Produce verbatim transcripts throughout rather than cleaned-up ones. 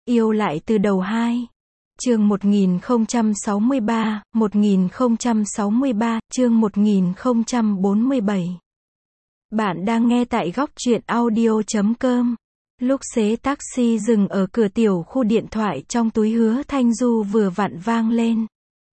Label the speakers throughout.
Speaker 1: Yêu lại từ đầu hai. Chương một nghìn không trăm sáu mươi ba, một nghìn không trăm sáu mươi ba, chương một nghìn không trăm bốn mươi bảy. Bạn đang nghe tại góc truyện audio chấm com. Lúc xế taxi dừng ở cửa tiểu khu, điện thoại trong túi Hứa Thanh Du vừa vặn vang lên.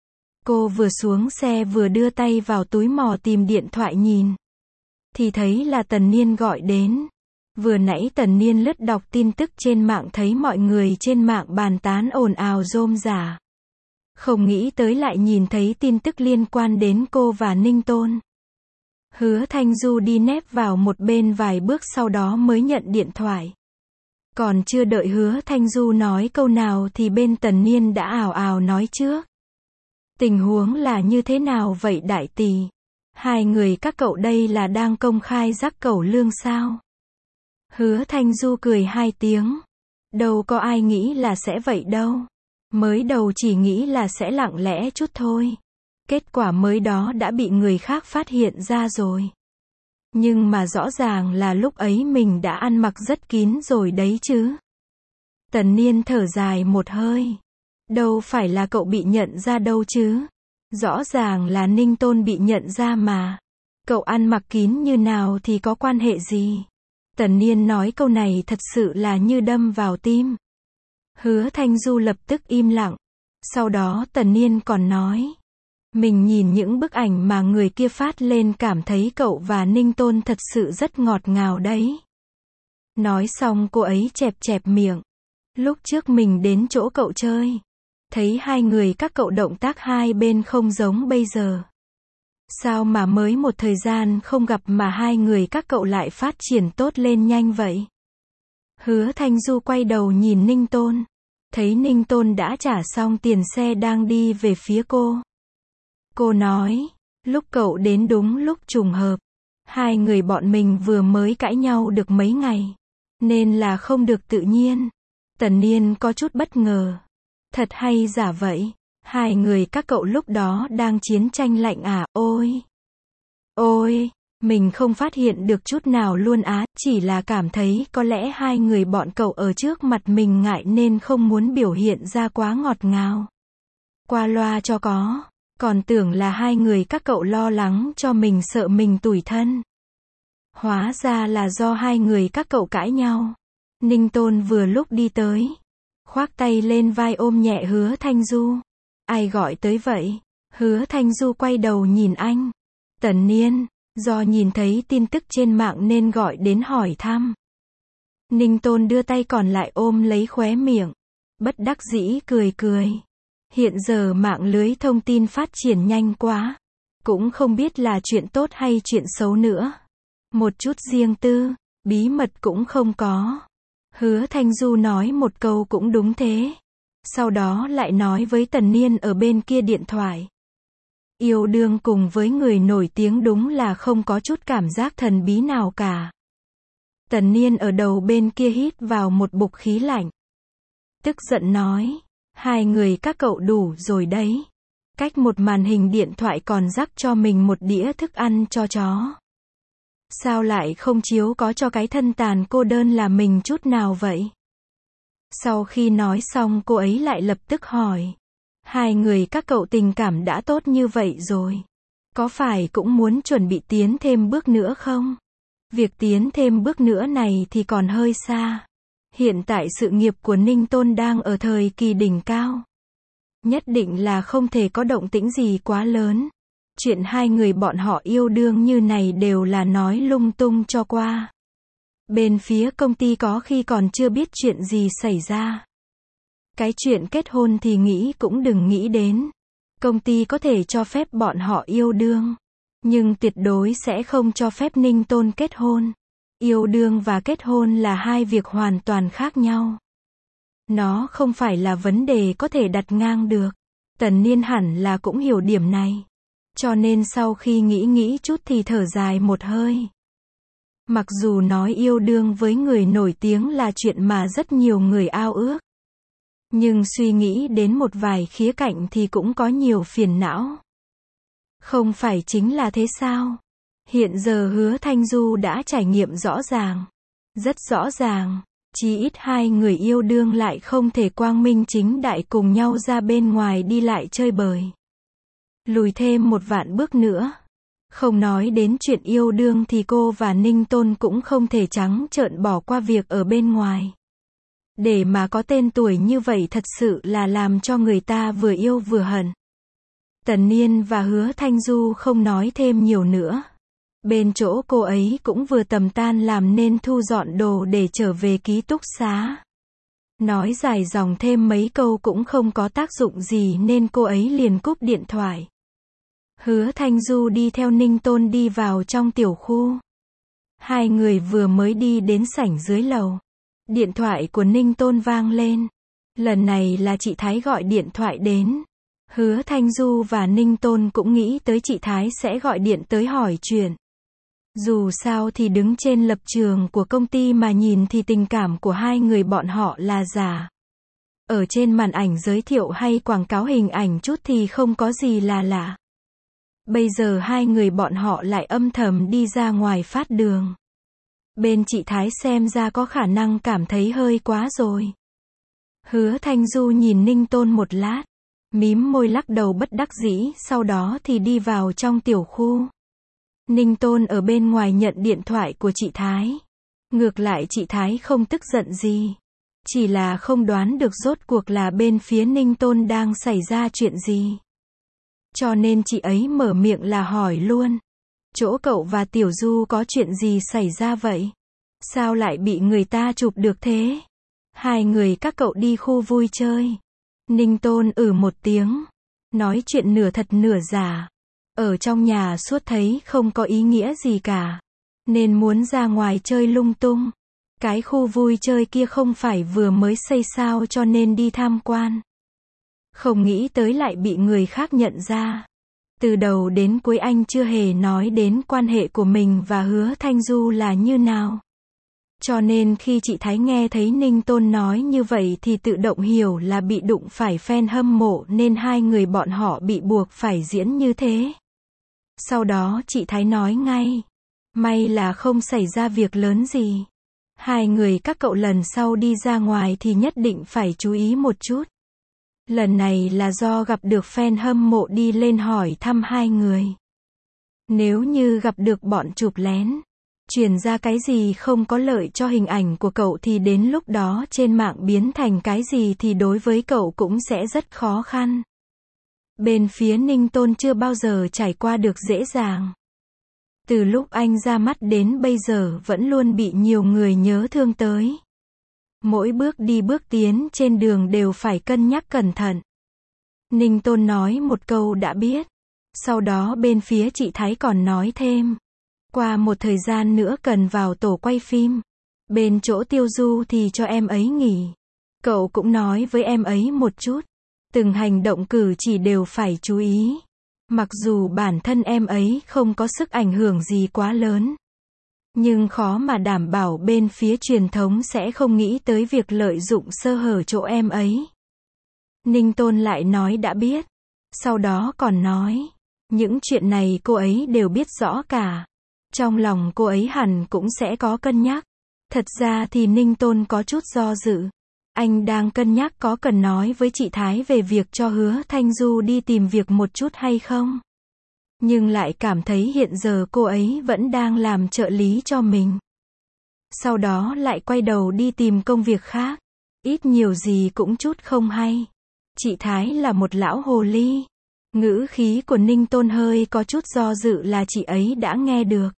Speaker 1: Cô vừa xuống xe vừa đưa tay vào túi mò tìm điện thoại nhìn. Thì thấy là Tần Niên gọi đến. Vừa nãy Tần Niên lướt đọc tin tức trên mạng thấy mọi người trên mạng bàn tán ồn ào rôm rả. Không nghĩ tới lại nhìn thấy tin tức liên quan đến cô và Ninh Tôn. Hứa Thanh Du đi nép vào một bên vài bước sau đó mới nhận điện thoại. Còn chưa đợi Hứa Thanh Du nói câu nào thì bên Tần Niên đã ào ào nói trước. Tình huống là như thế nào vậy đại tỷ? Hai người các cậu đây là đang công khai rắc cẩu lương sao? Hứa Thanh Du cười hai tiếng. Đâu có ai nghĩ là sẽ vậy đâu. Mới đầu chỉ nghĩ là sẽ lặng lẽ chút thôi. Kết quả mới đó đã bị người khác phát hiện ra rồi. Nhưng mà rõ ràng là lúc ấy mình đã ăn mặc rất kín rồi đấy chứ. Tần Niên thở dài một hơi. Đâu phải là cậu bị nhận ra đâu chứ. Rõ ràng là Ninh Tôn bị nhận ra mà. Cậu ăn mặc kín như nào thì có quan hệ gì. Tần Niên nói câu này thật sự là như đâm vào tim. Hứa Thanh Du lập tức im lặng. Sau đó Tần Niên còn nói. Mình nhìn những bức ảnh mà người kia phát lên cảm thấy cậu và Ninh Tôn thật sự rất ngọt ngào đấy. Nói xong cô ấy chẹp chẹp miệng. Lúc trước mình đến chỗ cậu chơi. Thấy hai người các cậu động tác hai bên không giống bây giờ. Sao mà mới một thời gian không gặp mà hai người các cậu lại phát triển tốt lên nhanh vậy? Hứa Thanh Du quay đầu nhìn Ninh Tôn. Thấy Ninh Tôn đã trả xong tiền xe đang đi về phía cô. Cô nói, lúc cậu đến đúng lúc trùng hợp. Hai người bọn mình vừa mới cãi nhau được mấy ngày. Nên là không được tự nhiên. Tần Niên có chút bất ngờ. Thật hay giả vậy? Hai người các cậu lúc đó đang chiến tranh lạnh à? Ôi! Ôi! Mình không phát hiện được chút nào luôn á, chỉ là cảm thấy có lẽ hai người bọn cậu ở trước mặt mình ngại nên không muốn biểu hiện ra quá ngọt ngào. Qua loa cho có. Còn tưởng là hai người các cậu lo lắng cho mình sợ mình tủi thân. Hóa ra là do hai người các cậu cãi nhau. Ninh Tôn vừa lúc đi tới. Khoác tay lên vai ôm nhẹ Hứa Thanh Du. Ai gọi tới vậy? Hứa Thanh Du quay đầu nhìn anh. Tần Niên, do nhìn thấy tin tức trên mạng nên gọi đến hỏi thăm. Ninh Tôn đưa tay còn lại ôm lấy khóe miệng. Bất đắc dĩ cười cười. Hiện giờ mạng lưới thông tin phát triển nhanh quá. Cũng không biết là chuyện tốt hay chuyện xấu nữa. Một chút riêng tư, bí mật cũng không có. Hứa Thanh Du nói một câu cũng đúng thế. Sau đó lại nói với Tần Niên ở bên kia điện thoại. Yêu đương cùng với người nổi tiếng đúng là không có chút cảm giác thần bí nào cả. Tần Niên ở đầu bên kia hít vào một bụng khí lạnh. Tức giận nói. Hai người các cậu đủ rồi đấy. Cách một màn hình điện thoại còn rắc cho mình một đĩa thức ăn cho chó. Sao lại không chiếu có cho cái thân tàn cô đơn là mình chút nào vậy? Sau khi nói xong cô ấy lại lập tức hỏi. Hai người các cậu tình cảm đã tốt như vậy rồi. Có phải cũng muốn chuẩn bị tiến thêm bước nữa không? Việc tiến thêm bước nữa này thì còn hơi xa. Hiện tại sự nghiệp của Ninh Tôn đang ở thời kỳ đỉnh cao. Nhất định là không thể có động tĩnh gì quá lớn. Chuyện hai người bọn họ yêu đương như này đều là nói lung tung cho qua. Bên phía công ty có khi còn chưa biết chuyện gì xảy ra. Cái chuyện kết hôn thì nghĩ cũng đừng nghĩ đến. Công ty có thể cho phép bọn họ yêu đương. Nhưng tuyệt đối sẽ không cho phép Ninh Tôn kết hôn. Yêu đương và kết hôn là hai việc hoàn toàn khác nhau. Nó không phải là vấn đề có thể đặt ngang được. Tần Niên hẳn là cũng hiểu điểm này. Cho nên sau khi nghĩ nghĩ chút thì thở dài một hơi. Mặc dù nói yêu đương với người nổi tiếng là chuyện mà rất nhiều người ao ước. Nhưng suy nghĩ đến một vài khía cạnh thì cũng có nhiều phiền não. Không phải chính là thế sao? Hiện giờ Hứa Thanh Du đã trải nghiệm rõ ràng. Rất rõ ràng. Chí ít hai người yêu đương lại không thể quang minh chính đại cùng nhau ra bên ngoài đi lại chơi bời. Lùi thêm một vạn bước nữa. Không nói đến chuyện yêu đương thì cô và Ninh Tôn cũng không thể trắng trợn bỏ qua việc ở bên ngoài. Để mà có tên tuổi như vậy thật sự là làm cho người ta vừa yêu vừa hận. Tần Niên và Hứa Thanh Du không nói thêm nhiều nữa. Bên chỗ cô ấy cũng vừa tầm tan làm nên thu dọn đồ để trở về ký túc xá. Nói dài dòng thêm mấy câu cũng không có tác dụng gì nên cô ấy liền cúp điện thoại. Hứa Thanh Du đi theo Ninh Tôn đi vào trong tiểu khu. Hai người vừa mới đi đến sảnh dưới lầu. Điện thoại của Ninh Tôn vang lên. Lần này là chị Thái gọi điện thoại đến. Hứa Thanh Du và Ninh Tôn cũng nghĩ tới chị Thái sẽ gọi điện tới hỏi chuyện. Dù sao thì đứng trên lập trường của công ty mà nhìn thì tình cảm của hai người bọn họ là giả. Ở trên màn ảnh giới thiệu hay quảng cáo hình ảnh chút thì không có gì là lạ. Bây giờ hai người bọn họ lại âm thầm đi ra ngoài phát đường. Bên chị Thái xem ra có khả năng cảm thấy hơi quá rồi. Hứa Thanh Du nhìn Ninh Tôn một lát. Mím môi lắc đầu bất đắc dĩ, sau đó thì đi vào trong tiểu khu. Ninh Tôn ở bên ngoài nhận điện thoại của chị Thái. Ngược lại chị Thái không tức giận gì. Chỉ là không đoán được rốt cuộc là bên phía Ninh Tôn đang xảy ra chuyện gì. Cho nên chị ấy mở miệng là hỏi luôn. Chỗ cậu và Tiểu Du có chuyện gì xảy ra vậy? Sao lại bị người ta chụp được thế? Hai người các cậu đi khu vui chơi. Ninh Tôn ử một tiếng. Nói chuyện nửa thật nửa giả. Ở trong nhà suốt thấy không có ý nghĩa gì cả. Nên muốn ra ngoài chơi lung tung. Cái khu vui chơi kia không phải vừa mới xây sao cho nên đi tham quan. Không nghĩ tới lại bị người khác nhận ra. Từ đầu đến cuối anh chưa hề nói đến quan hệ của mình và Hứa Thanh Du là như nào. Cho nên khi chị Thái nghe thấy Ninh Tôn nói như vậy thì tự động hiểu là bị đụng phải fan hâm mộ nên hai người bọn họ bị buộc phải diễn như thế. Sau đó chị Thái nói ngay. May là không xảy ra việc lớn gì. Hai người các cậu lần sau đi ra ngoài thì nhất định phải chú ý một chút. Lần này là do gặp được fan hâm mộ đi lên hỏi thăm hai người. Nếu như gặp được bọn chụp lén, truyền ra cái gì không có lợi cho hình ảnh của cậu thì đến lúc đó trên mạng biến thành cái gì thì đối với cậu cũng sẽ rất khó khăn. Bên phía Ninh Tôn chưa bao giờ trải qua được dễ dàng. Từ lúc anh ra mắt đến bây giờ vẫn luôn bị nhiều người nhớ thương tới. Mỗi bước đi bước tiến trên đường đều phải cân nhắc cẩn thận. Ninh Tôn nói một câu đã biết. Sau đó bên phía chị Thái còn nói thêm. Qua một thời gian nữa cần vào tổ quay phim. Bên chỗ Tiêu Du thì cho em ấy nghỉ. Cậu cũng nói với em ấy một chút. Từng hành động cử chỉ đều phải chú ý. Mặc dù bản thân em ấy không có sức ảnh hưởng gì quá lớn. Nhưng khó mà đảm bảo bên phía truyền thống sẽ không nghĩ tới việc lợi dụng sơ hở chỗ em ấy. Ninh Tôn lại nói đã biết. Sau đó còn nói. Những chuyện này cô ấy đều biết rõ cả. Trong lòng cô ấy hẳn cũng sẽ có cân nhắc. Thật ra thì Ninh Tôn có chút do dự. Anh đang cân nhắc có cần nói với chị Thái về việc cho Hứa Thanh Du đi tìm việc một chút hay không. Nhưng lại cảm thấy hiện giờ cô ấy vẫn đang làm trợ lý cho mình. Sau đó lại quay đầu đi tìm công việc khác. Ít nhiều gì cũng chút không hay. Chị Thái là một lão hồ ly. Ngữ khí của Ninh Tôn hơi có chút do dự là chị ấy đã nghe được.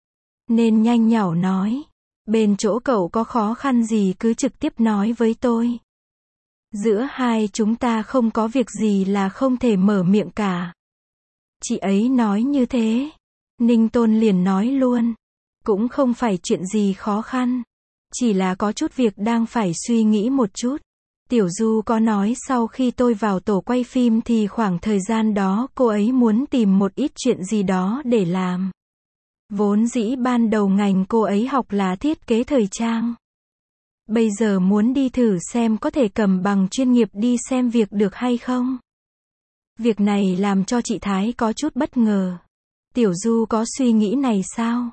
Speaker 1: Nên nhanh nhảu nói. Bên chỗ cậu có khó khăn gì cứ trực tiếp nói với tôi. Giữa hai chúng ta không có việc gì là không thể mở miệng cả. Chị ấy nói như thế. Ninh Tôn liền nói luôn. Cũng không phải chuyện gì khó khăn. Chỉ là có chút việc đang phải suy nghĩ một chút. Tiểu Du có nói sau khi tôi vào tổ quay phim thì khoảng thời gian đó cô ấy muốn tìm một ít chuyện gì đó để làm. Vốn dĩ ban đầu ngành cô ấy học là thiết kế thời trang. Bây giờ muốn đi thử xem có thể cầm bằng chuyên nghiệp đi xem việc được hay không. Việc này làm cho chị Thái có chút bất ngờ. Tiểu Du có suy nghĩ này sao?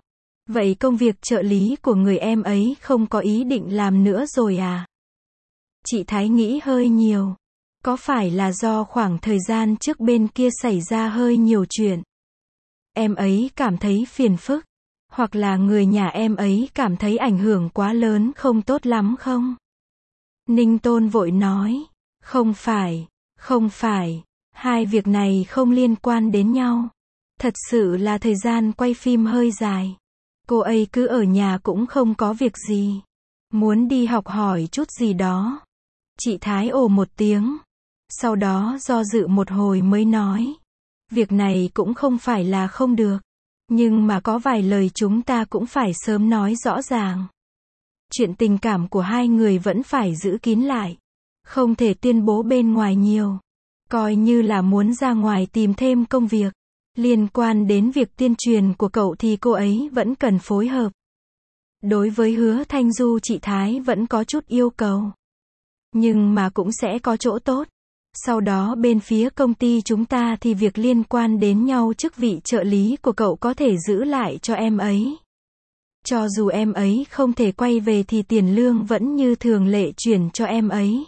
Speaker 1: Vậy công việc trợ lý của người em ấy không có ý định làm nữa rồi à? Chị Thái nghĩ hơi nhiều. Có phải là do khoảng thời gian trước bên kia xảy ra hơi nhiều chuyện? Em ấy cảm thấy phiền phức? Hoặc là người nhà em ấy cảm thấy ảnh hưởng quá lớn không tốt lắm không? Ninh Tôn vội nói. Không phải, không phải. Hai việc này không liên quan đến nhau. Thật sự là thời gian quay phim hơi dài. Cô ấy cứ ở nhà cũng không có việc gì. Muốn đi học hỏi chút gì đó. Chị Thái ồ một tiếng. Sau đó do dự một hồi mới nói. Việc này cũng không phải là không được. Nhưng mà có vài lời chúng ta cũng phải sớm nói rõ ràng. Chuyện tình cảm của hai người vẫn phải giữ kín lại. Không thể tuyên bố bên ngoài nhiều. Coi như là muốn ra ngoài tìm thêm công việc. Liên quan đến việc tuyên truyền của cậu thì cô ấy vẫn cần phối hợp. Đối với Hứa Thanh Du chị Thái vẫn có chút yêu cầu. Nhưng mà cũng sẽ có chỗ tốt. Sau đó bên phía công ty chúng ta thì việc liên quan đến nhau chức vị trợ lý của cậu có thể giữ lại cho em ấy. Cho dù em ấy không thể quay về thì tiền lương vẫn như thường lệ chuyển cho em ấy.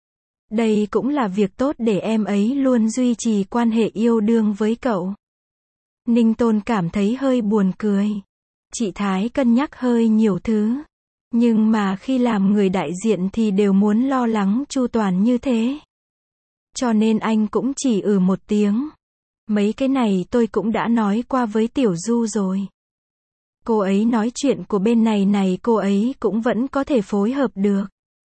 Speaker 1: Đây cũng là việc tốt để em ấy luôn duy trì quan hệ yêu đương với cậu. Ninh Tôn cảm thấy hơi buồn cười. Chị Thái cân nhắc hơi nhiều thứ. Nhưng mà khi làm người đại diện thì đều muốn lo lắng chu toàn như thế. Cho nên anh cũng chỉ ừ một tiếng. Mấy cái này tôi cũng đã nói qua với Tiểu Du rồi. Cô ấy nói chuyện của bên này này cô ấy cũng vẫn có thể phối hợp được.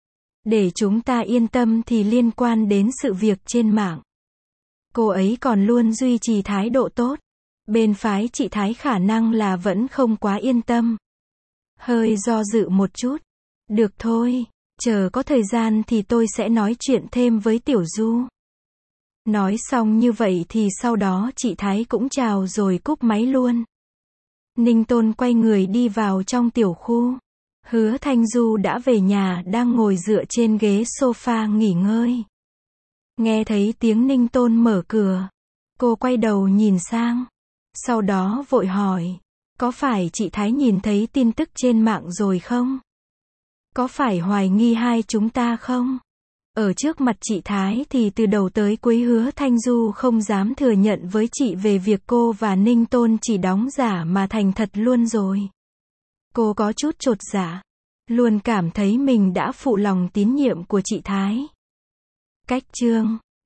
Speaker 1: Để chúng ta yên tâm thì liên quan đến sự việc trên mạng. Cô ấy còn luôn duy trì thái độ tốt. Bên phái chị Thái khả năng là vẫn không quá yên tâm. Hơi do dự một chút. Được thôi, chờ có thời gian thì tôi sẽ nói chuyện thêm với Tiểu Du. Nói xong như vậy thì sau đó chị Thái cũng chào rồi cúp máy luôn. Ninh Tôn quay người đi vào trong tiểu khu. Hứa Thanh Du đã về nhà đang ngồi dựa trên ghế sofa nghỉ ngơi. Nghe thấy tiếng Ninh Tôn mở cửa. Cô quay đầu nhìn sang. Sau đó vội hỏi. Có phải chị Thái nhìn thấy tin tức trên mạng rồi không? Có phải hoài nghi hai chúng ta không? Ở trước mặt chị Thái thì từ đầu tới cuối Hứa Thanh Du không dám thừa nhận với chị về việc cô và Ninh Tôn chỉ đóng giả mà thành thật luôn rồi. Cô có chút chột dạ. Luôn cảm thấy mình đã phụ lòng tín nhiệm của chị Thái. Cách chương